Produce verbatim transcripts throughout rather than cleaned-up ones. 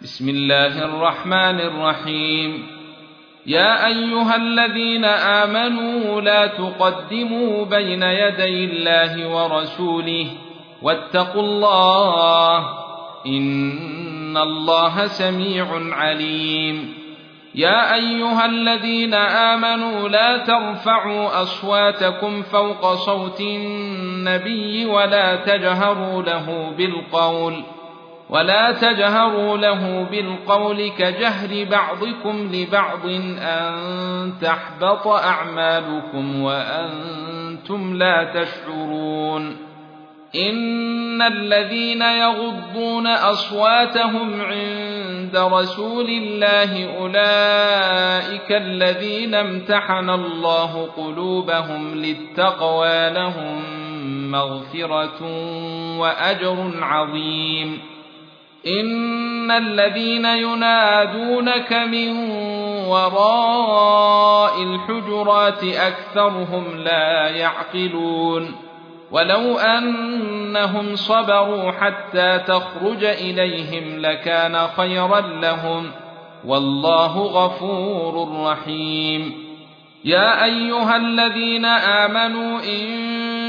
بسم الله الرحمن الرحيم. يا أيها الذين آمنوا لا تقدموا بين يدي الله ورسوله واتقوا الله إن الله سميع عليم. يا أيها الذين آمنوا لا ترفعوا أصواتكم فوق صوت النبي ولا تجهروا له بالقول ولا تجهروا له بالقول كجهر بعضكم لبعض أن تحبط أعمالكم وأنتم لا تشعرون. إن الذين يغضون أصواتهم عند رسول الله أولئك الذين امتحن الله قلوبهم للتقوى لهم مغفرة وأجر عظيم. إن الذين ينادونك من وراء الحجرات أكثرهم لا يعقلون. ولو أنهم صبروا حتى تخرج إليهم لكان خيرا لهم والله غفور رحيم. يا أيها الذين آمنوا إن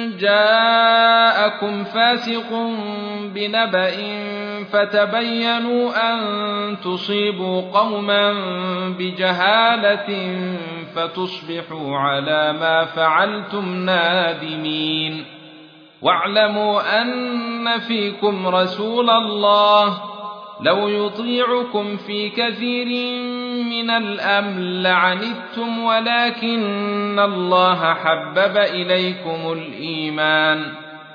جاءكم فاسق بنبأ فتبينوا أن تصيبوا قوما بجهالة فتصبحوا على ما فعلتم نادمين. واعلموا أن فيكم رسول الله لو يطيعكم في كثير من الأمر لعنتم ولكن الله حبب إليكم الإيمان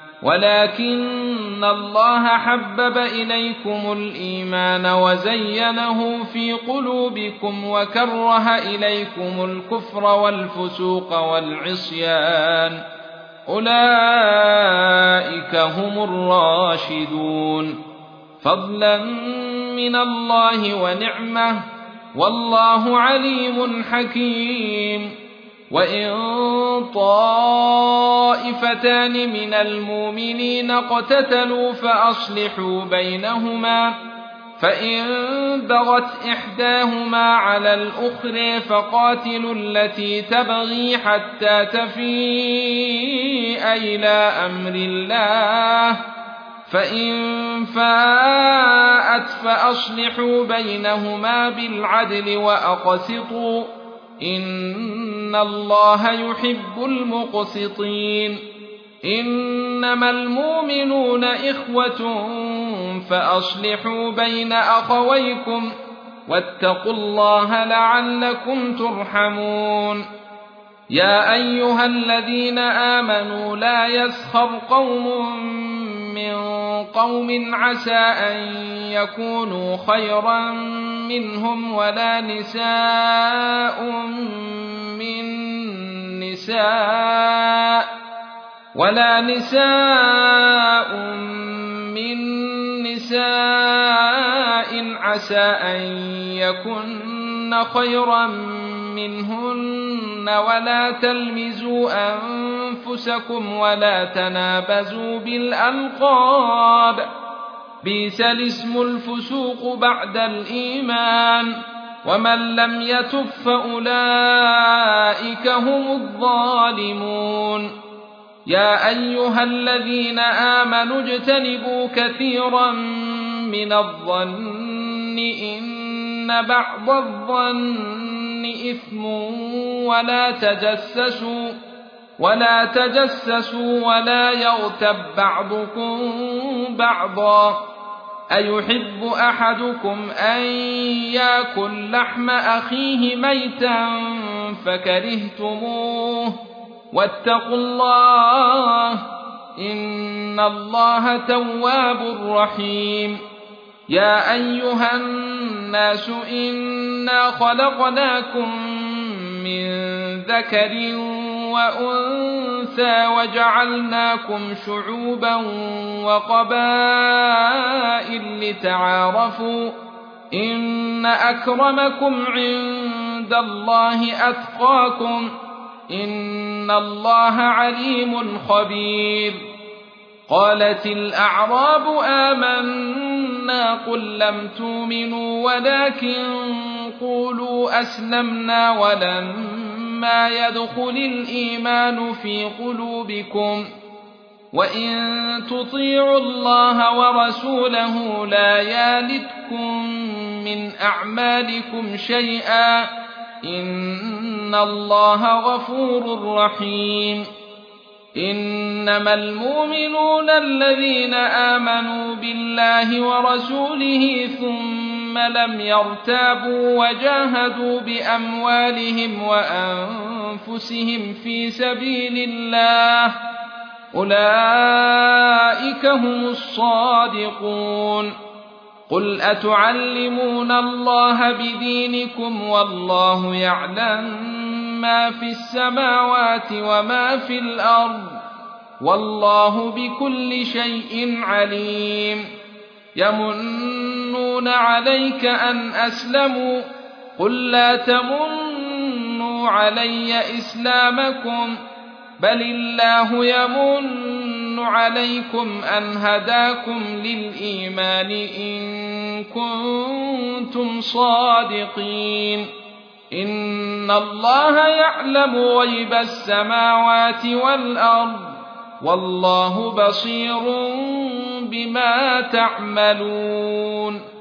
ولكن الله حبب إليكم الإيمان وزينه في قلوبكم وكره إليكم الكفر والفسوق والعصيان أولئك هم الراشدون فضلا من الله ونعمه والله عليم حكيم. وإن طائفتان من المؤمنين اقتتلوا فأصلحوا بينهما فإن بغت إحداهما على الأخرى فقاتلوا التي تبغي حتى تفيء إلى أمر الله فإن فاءت فأصلحوا بينهما بالعدل وأقسطوا إن الله يحب المقسطين. إنما المؤمنون إخوة فأصلحوا بين أخويكم واتقوا الله لعلكم ترحمون. يا أيها الذين آمنوا لا يسخر قوم من قوم عسى أن يكونوا خيرا منهم ولا نساء من نساء ولا نساء من نساء عسى أن يكن خيرا منهن ولا تلمزوا أنفسكم ولا تنابزوا بالألقاب بئس الاسم الفسوق بعد الإيمان ومن لم يتب فأولئك هم الظالمون. يا أيها الذين آمنوا اجتنبوا كثيرا من الظن إن بعض الظن إثم ولا تجسسوا ولا تجسسوا ولا يغتب بعضكم بعضا أيحب أحدكم أن يأكل لحم أخيه ميتا فكرهتموه واتقوا الله إن الله تواب رحيم. يا أيها الناس إنا خلقناكم من ذكر وأنثى وجعلناكم شعوبا وقبائل لتعارفوا إن أكرمكم عند الله أتقاكم إن الله عليم خبير. قالت الأعراب آمنا آمنا قل لم تؤمنوا ولكن قولوا أسلمنا ولما يدخل الإيمان في قلوبكم وإن تطيعوا الله ورسوله لا يلتكم من أعمالكم شيئا إن الله غفور رحيم إنما المؤمنون الذين آمنوا بالله ورسوله ثم لم يرتابوا وجاهدوا بأموالهم وأنفسهم في سبيل الله أولئك هم الصادقون قل أتعلمون الله بدينكم والله يعلم ما في السماوات وما في الأرض والله بكل شيء عليم يمنون عليك أن أسلموا قل لا تمنوا علي إسلامكم بل الله يمن عليكم أن هداكم للإيمان إن كنتم صادقين إن الله يعلم غيب السماوات والأرض والله بصير بما تعملون